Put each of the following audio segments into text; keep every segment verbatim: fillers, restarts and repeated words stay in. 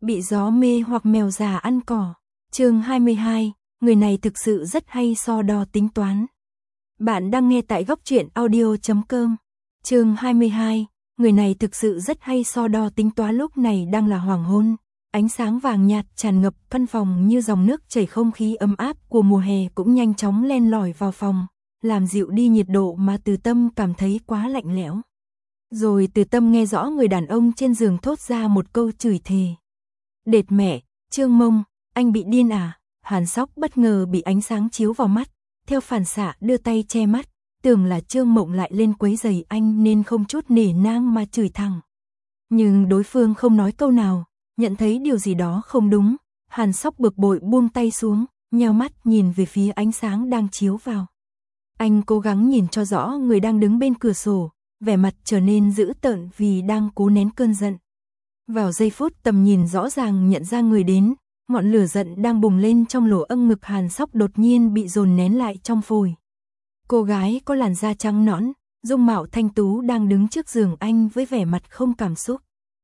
Bị gió mê hoặc mèo già ăn cỏ. Chương hai mươi hai, người này thực sự rất hay so đo tính toán. Bạn đang nghe tại góc truyện audio chấm com. Chương hai mươi hai, người này thực sự rất hay so đo tính toán. Lúc này đang là hoàng hôn, ánh sáng vàng nhạt tràn ngập căn phòng như dòng nước chảy, không khí ấm áp của mùa hè cũng nhanh chóng len lỏi vào phòng, làm dịu đi nhiệt độ mà Từ Tâm cảm thấy quá lạnh lẽo. Rồi Từ Tâm nghe rõ người đàn ông trên giường thốt ra một câu chửi thề. Đệt mẹ, Trương Mông, anh bị điên à? Hàn Sóc bất ngờ bị ánh sáng chiếu vào mắt, theo phản xạ đưa tay che mắt, tưởng là Trương Mộng lại lên quấy rầy anh nên không chút nể nang mà chửi thẳng. Nhưng đối phương không nói câu nào, nhận thấy điều gì đó không đúng, Hàn Sóc bực bội buông tay xuống, nheo mắt nhìn về phía ánh sáng đang chiếu vào. Anh cố gắng nhìn cho rõ người đang đứng bên cửa sổ, vẻ mặt trở nên dữ tợn vì đang cố nén cơn giận. Vào giây phút tầm nhìn rõ ràng nhận ra người đến, ngọn lửa giận đang bùng lên trong lỗ âng ngực Hàn Sóc đột nhiên bị dồn nén lại trong phổi. Cô gái có làn da trắng nõn, dung mạo thanh tú đang đứng trước giường anh với vẻ mặt không cảm xúc.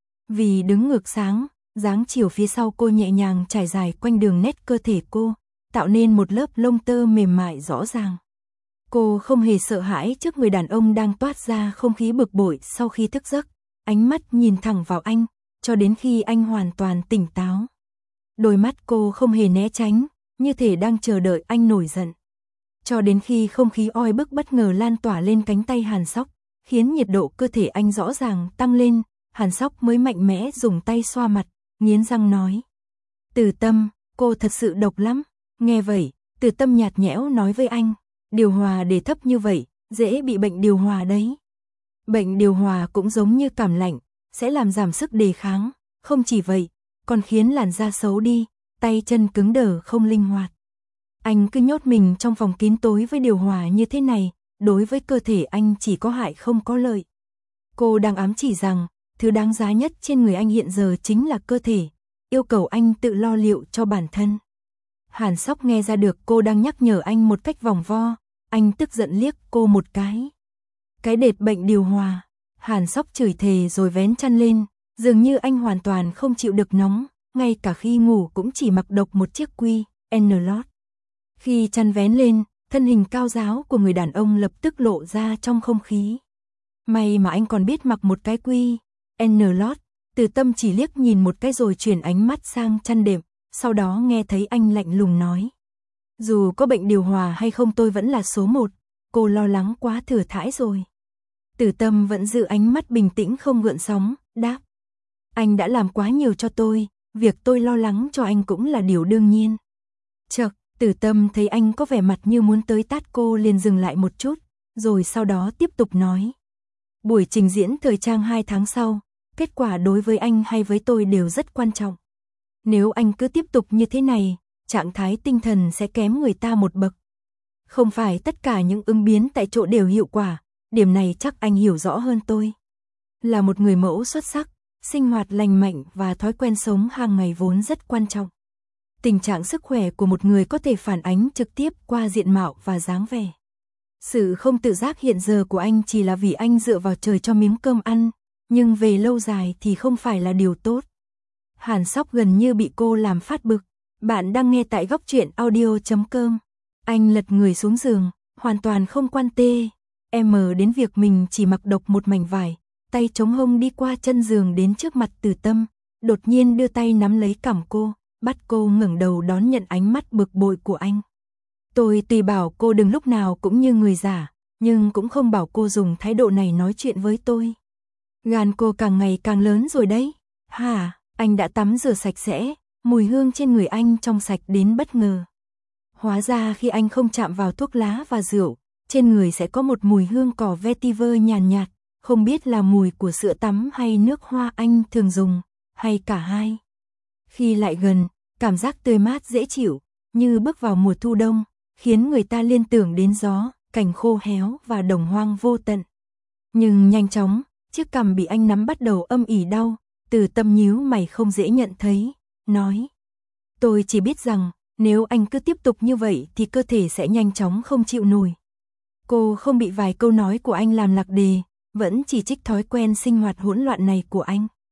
Vì đứng ngược sáng, dáng chiều phía sau cô nhẹ nhàng trải dài quanh đường nét cơ thể cô, tạo nên một lớp lông tơ mềm mại rõ ràng. Cô không hề sợ hãi trước người đàn ông đang toát ra không khí bực bội sau khi thức giấc, ánh mắt nhìn thẳng vào anh, cho đến khi anh hoàn toàn tỉnh táo. Đôi mắt cô không hề né tránh, như thể đang chờ đợi anh nổi giận. Cho đến khi không khí oi bức bất ngờ lan tỏa lên cánh tay Hàn Sóc, khiến nhiệt độ cơ thể anh rõ ràng tăng lên, Hàn Sóc mới mạnh mẽ dùng tay xoa mặt, nghiến răng nói. Từ Tâm, cô thật sự độc lắm. Nghe vậy, Từ Tâm nhạt nhẽo nói với anh, điều hòa để thấp như vậy, dễ bị bệnh điều hòa đấy. Bệnh điều hòa cũng giống như cảm lạnh, sẽ làm giảm sức đề kháng, không chỉ vậy, còn khiến làn da xấu đi, tay chân cứng đờ không linh hoạt. Anh cứ nhốt mình trong phòng kín tối với điều hòa như thế này, đối với cơ thể anh chỉ có hại không có lợi. Cô đang ám chỉ rằng, thứ đáng giá nhất trên người anh hiện giờ chính là cơ thể, yêu cầu anh tự lo liệu cho bản thân. Hàn Sóc nghe ra được cô đang nhắc nhở anh một cách vòng vo, anh tức giận liếc cô một cái. Cái đệt bệnh điều hòa, Hàn Sóc chửi thề rồi vén chăn lên, dường như anh hoàn toàn không chịu được nóng, ngay cả khi ngủ cũng chỉ mặc độc một chiếc quy, N lót. Khi chăn vén lên, thân hình cao ráo của người đàn ông lập tức lộ ra trong không khí. May mà anh còn biết mặc một cái quy, N lót. Từ Tâm chỉ liếc nhìn một cái rồi chuyển ánh mắt sang chăn đệm, sau đó nghe thấy anh lạnh lùng nói. Dù có bệnh điều hòa hay không tôi vẫn là số một, cô lo lắng quá thừa thãi rồi. Từ Tâm vẫn giữ ánh mắt bình tĩnh không gợn sóng, đáp. Anh đã làm quá nhiều cho tôi, việc tôi lo lắng cho anh cũng là điều đương nhiên. Chợt, Từ Tâm thấy anh có vẻ mặt như muốn tới tát cô liền dừng lại một chút, rồi sau đó tiếp tục nói. Buổi trình diễn thời trang hai tháng sau, kết quả đối với anh hay với tôi đều rất quan trọng. Nếu anh cứ tiếp tục như thế này, trạng thái tinh thần sẽ kém người ta một bậc. Không phải tất cả những ứng biến tại chỗ đều hiệu quả, điểm này chắc anh hiểu rõ hơn tôi. Là một người mẫu xuất sắc, sinh hoạt lành mạnh và thói quen sống hàng ngày vốn rất quan trọng. Tình trạng sức khỏe của một người có thể phản ánh trực tiếp qua diện mạo và dáng vẻ. Sự không tự giác hiện giờ của anh chỉ là vì anh dựa vào trời cho miếng cơm ăn, nhưng về lâu dài thì không phải là điều tốt. Hàn Sóc gần như bị cô làm phát bực. Bạn đang nghe tại góc truyện audio chấm com. Anh lật người xuống giường, hoàn toàn không quan tê em đến việc mình chỉ mặc độc một mảnh vải, tay chống hông đi qua chân giường đến trước mặt Từ Tâm, đột nhiên đưa tay nắm lấy cằm cô, bắt cô ngẩng đầu đón nhận ánh mắt bực bội của anh. Tôi tùy bảo cô đừng lúc nào cũng như người giả, nhưng cũng không bảo cô dùng thái độ này nói chuyện với tôi. Gan cô càng ngày càng lớn rồi đấy. Hả? Anh đã tắm rửa sạch sẽ, mùi hương trên người anh trong sạch đến bất ngờ. Hóa ra khi anh không chạm vào thuốc lá và rượu, trên người sẽ có một mùi hương cỏ vetiver nhàn nhạt, không biết là mùi của sữa tắm hay nước hoa anh thường dùng, hay cả hai. Khi lại gần, cảm giác tươi mát dễ chịu, như bước vào mùa thu đông, khiến người ta liên tưởng đến gió, cảnh khô héo và đồng hoang vô tận. Nhưng nhanh chóng, chiếc cằm bị anh nắm bắt đầu âm ỉ đau, Từ Tâm nhíu mày không dễ nhận thấy, nói. Tôi chỉ biết rằng, nếu anh cứ tiếp tục như vậy thì cơ thể sẽ nhanh chóng không chịu nổi. Cô không bị vài câu nói của anh làm lạc đề, vẫn chỉ trích thói quen sinh hoạt hỗn loạn này của anh.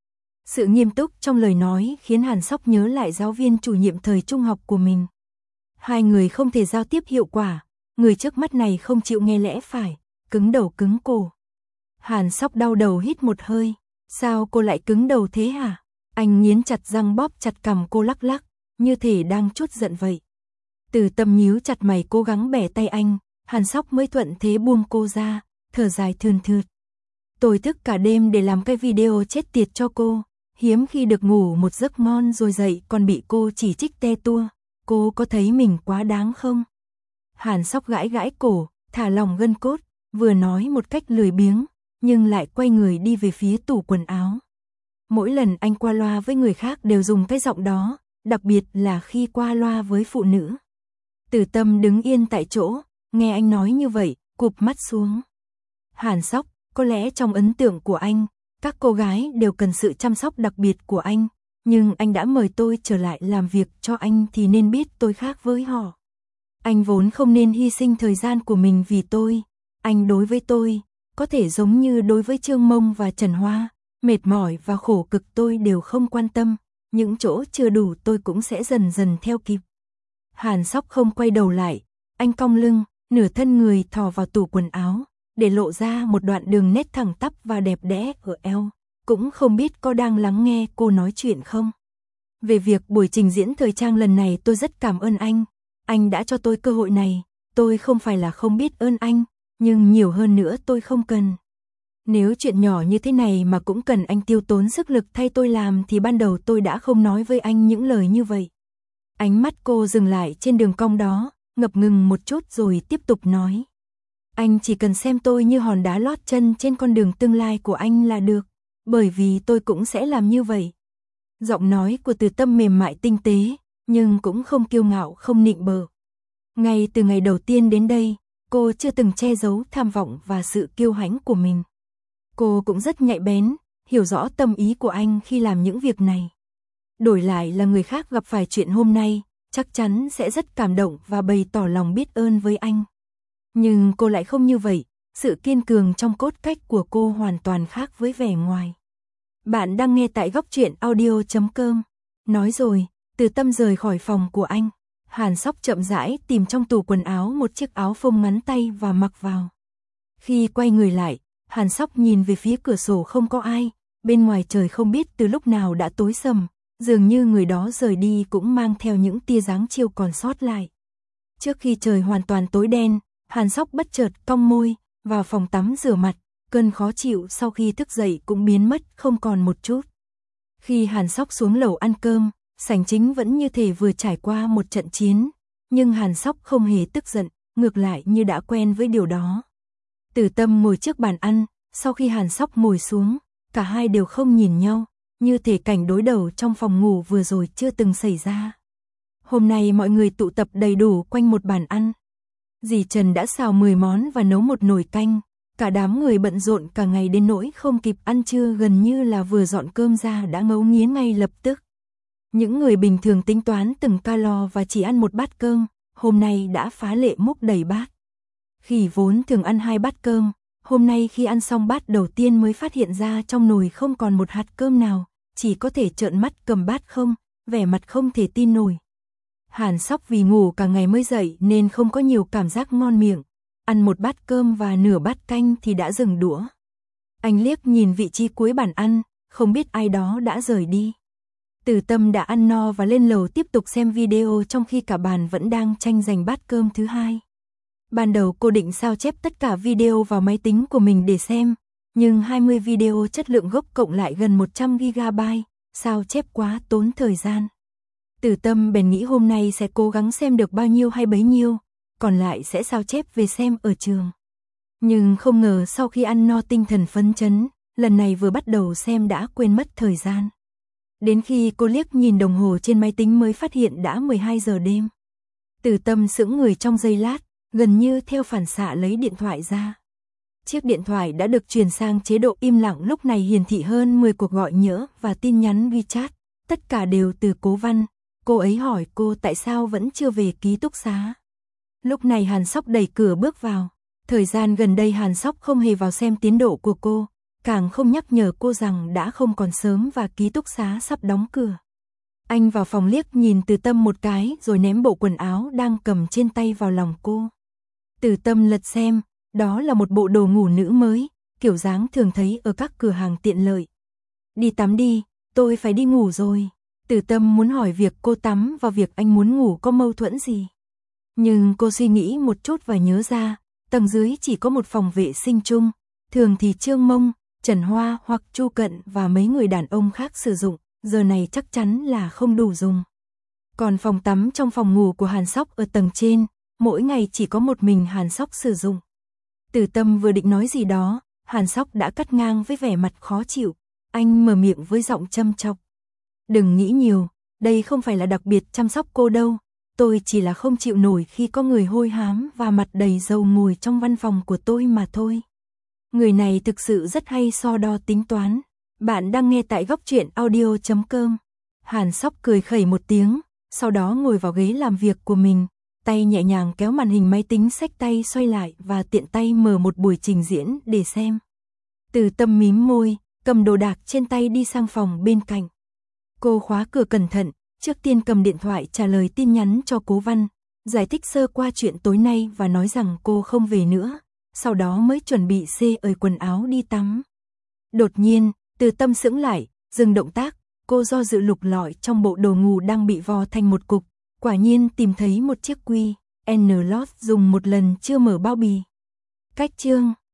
Sự nghiêm túc trong lời nói khiến Hàn Sóc nhớ lại giáo viên chủ nhiệm thời trung học của mình. Hai người không thể giao tiếp hiệu quả, người trước mắt này không chịu nghe lẽ phải, cứng đầu cứng cổ. Hàn Sóc đau đầu hít một hơi, sao cô lại cứng đầu thế hả? Anh nghiến chặt răng bóp chặt cằm cô lắc lắc, như thể đang trút giận vậy. Từ Tâm nhíu chặt mày cố gắng bẻ tay anh, Hàn Sóc mới thuận thế buông cô ra, thở dài thườn thượt. Tôi thức cả đêm để làm cái video chết tiệt cho cô, hiếm khi được ngủ một giấc ngon rồi dậy còn bị cô chỉ trích te tua, cô có thấy mình quá đáng không? Hàn Sóc gãi gãi cổ, thả lỏng gân cốt, vừa nói một cách lười biếng, nhưng lại quay người đi về phía tủ quần áo. Mỗi lần anh qua loa với người khác đều dùng cái giọng đó, đặc biệt là khi qua loa với phụ nữ. Từ Tâm đứng yên tại chỗ, nghe anh nói như vậy, cụp mắt xuống. Hàn Sóc, có lẽ trong ấn tượng của anh, các cô gái đều cần sự chăm sóc đặc biệt của anh, nhưng anh đã mời tôi trở lại làm việc cho anh thì nên biết tôi khác với họ. Anh vốn không nên hy sinh thời gian của mình vì tôi, anh đối với tôi, có thể giống như đối với Trương Mông và Trần Hoa, mệt mỏi và khổ cực tôi đều không quan tâm, những chỗ chưa đủ tôi cũng sẽ dần dần theo kịp. Hàn Sóc không quay đầu lại, anh cong lưng, nửa thân người thò vào tủ quần áo, để lộ ra một đoạn đường nét thẳng tắp và đẹp đẽ ở eo, cũng không biết có đang lắng nghe cô nói chuyện không. Về việc buổi trình diễn thời trang lần này tôi rất cảm ơn anh, anh đã cho tôi cơ hội này, tôi không phải là không biết ơn anh, nhưng nhiều hơn nữa tôi không cần. Nếu chuyện nhỏ như thế này mà cũng cần anh tiêu tốn sức lực thay tôi làm thì ban đầu tôi đã không nói với anh những lời như vậy. Ánh mắt cô dừng lại trên đường cong đó, ngập ngừng một chút rồi tiếp tục nói. Anh chỉ cần xem tôi như hòn đá lót chân trên con đường tương lai của anh là được, bởi vì tôi cũng sẽ làm như vậy. Giọng nói của Từ Tâm mềm mại tinh tế, nhưng cũng không kiêu ngạo không nịnh bợ. Ngay từ ngày đầu tiên đến đây, cô chưa từng che giấu tham vọng và sự kiêu hãnh của mình. Cô cũng rất nhạy bén, hiểu rõ tâm ý của anh khi làm những việc này. Đổi lại là người khác gặp phải chuyện hôm nay, chắc chắn sẽ rất cảm động và bày tỏ lòng biết ơn với anh. Nhưng cô lại không như vậy, sự kiên cường trong cốt cách của cô hoàn toàn khác với vẻ ngoài. Bạn đang nghe tại góc truyện audio chấm com. Nói rồi, Từ Tâm rời khỏi phòng của anh. Hàn Sóc chậm rãi tìm trong tủ quần áo một chiếc áo phông ngắn tay và mặc vào. Khi quay người lại, Hàn Sóc nhìn về phía cửa sổ không có ai, bên ngoài trời không biết từ lúc nào đã tối sầm, dường như người đó rời đi cũng mang theo những tia dáng chiều còn sót lại. Trước khi trời hoàn toàn tối đen, Hàn Sóc bất chợt cong môi, vào phòng tắm rửa mặt, cơn khó chịu sau khi thức dậy cũng biến mất không còn một chút. Khi Hàn Sóc xuống lầu ăn cơm, sảnh chính vẫn như thể vừa trải qua một trận chiến, nhưng Hàn Sóc không hề tức giận, ngược lại như đã quen với điều đó. Từ Tâm ngồi trước bàn ăn, sau khi Hàn Sóc ngồi xuống, cả hai đều không nhìn nhau, như thể cảnh đối đầu trong phòng ngủ vừa rồi chưa từng xảy ra. Hôm nay mọi người tụ tập đầy đủ quanh một bàn ăn. Dì Trần đã xào mười món và nấu một nồi canh, cả đám người bận rộn cả ngày đến nỗi không kịp ăn trưa, gần như là vừa dọn cơm ra đã ngấu nghiến ngay lập tức. Những người bình thường tính toán từng calo và chỉ ăn một bát cơm, hôm nay đã phá lệ múc đầy bát. Khỉ vốn thường ăn hai bát cơm, hôm nay khi ăn xong bát đầu tiên mới phát hiện ra trong nồi không còn một hạt cơm nào, chỉ có thể trợn mắt cầm bát không, vẻ mặt không thể tin nổi. Hàn Sóc vì ngủ cả ngày mới dậy nên không có nhiều cảm giác ngon miệng, ăn một bát cơm và nửa bát canh thì đã dừng đũa. Anh liếc nhìn vị trí cuối bàn ăn, không biết ai đó đã rời đi. Từ Tâm đã ăn no và lên lầu tiếp tục xem video trong khi cả bàn vẫn đang tranh giành bát cơm thứ hai. Ban đầu cô định sao chép tất cả video vào máy tính của mình để xem, nhưng hai mươi video chất lượng gốc cộng lại gần một trăm gi ga bai, sao chép quá tốn thời gian. Từ Tâm bèn nghĩ hôm nay sẽ cố gắng xem được bao nhiêu hay bấy nhiêu, còn lại sẽ sao chép về xem ở trường. Nhưng không ngờ sau khi ăn no tinh thần phấn chấn, lần này vừa bắt đầu xem đã quên mất thời gian. Đến khi cô liếc nhìn đồng hồ trên máy tính mới phát hiện đã mười hai giờ đêm. Từ Tâm sững người trong giây lát, gần như theo phản xạ lấy điện thoại ra. Chiếc điện thoại đã được chuyển sang chế độ im lặng, lúc này hiển thị hơn mười cuộc gọi nhỡ và tin nhắn WeChat, tất cả đều từ Cố Văn. Cô ấy hỏi cô tại sao vẫn chưa về ký túc xá. Lúc này Hàn Sóc đẩy cửa bước vào. Thời gian gần đây Hàn Sóc không hề vào xem tiến độ của cô, càng không nhắc nhở cô rằng đã không còn sớm và ký túc xá sắp đóng cửa. Anh vào phòng liếc nhìn Từ Tâm một cái rồi ném bộ quần áo đang cầm trên tay vào lòng cô. Từ Tâm lật xem, đó là một bộ đồ ngủ nữ mới, kiểu dáng thường thấy ở các cửa hàng tiện lợi. Đi tắm đi, tôi phải đi ngủ rồi. Từ Tâm muốn hỏi việc cô tắm và việc anh muốn ngủ có mâu thuẫn gì. Nhưng cô suy nghĩ một chút và nhớ ra, tầng dưới chỉ có một phòng vệ sinh chung, thường thì Trương Mông, Trần Hoa hoặc Chu Cận và mấy người đàn ông khác sử dụng, giờ này chắc chắn là không đủ dùng. Còn phòng tắm trong phòng ngủ của Hàn Sóc ở tầng trên, mỗi ngày chỉ có một mình Hàn Sóc sử dụng. Từ Tâm vừa định nói gì đó, Hàn Sóc đã cắt ngang với vẻ mặt khó chịu, anh mở miệng với giọng châm chọc. Đừng nghĩ nhiều, đây không phải là đặc biệt chăm sóc cô đâu, tôi chỉ là không chịu nổi khi có người hôi hám và mặt đầy dầu ngồi trong văn phòng của tôi mà thôi. Người này thực sự rất hay so đo tính toán. Bạn đang nghe tại góc truyện audio chấm com. Hàn Sóc cười khẩy một tiếng, sau đó ngồi vào ghế làm việc của mình, tay nhẹ nhàng kéo màn hình máy tính xách tay xoay lại và tiện tay mở một buổi trình diễn để xem. Từ Tâm mím môi, cầm đồ đạc trên tay đi sang phòng bên cạnh. Cô khóa cửa cẩn thận, trước tiên cầm điện thoại trả lời tin nhắn cho Cố Văn, giải thích sơ qua chuyện tối nay và nói rằng cô không về nữa, sau đó mới chuẩn bị xê ởi quần áo đi tắm. Đột nhiên, Từ Tâm sững lại, dừng động tác, cô do dự lục lọi trong bộ đồ ngủ đang bị vò thành một cục, quả nhiên tìm thấy một chiếc quy en lót dùng một lần chưa mở bao bì. Cách chương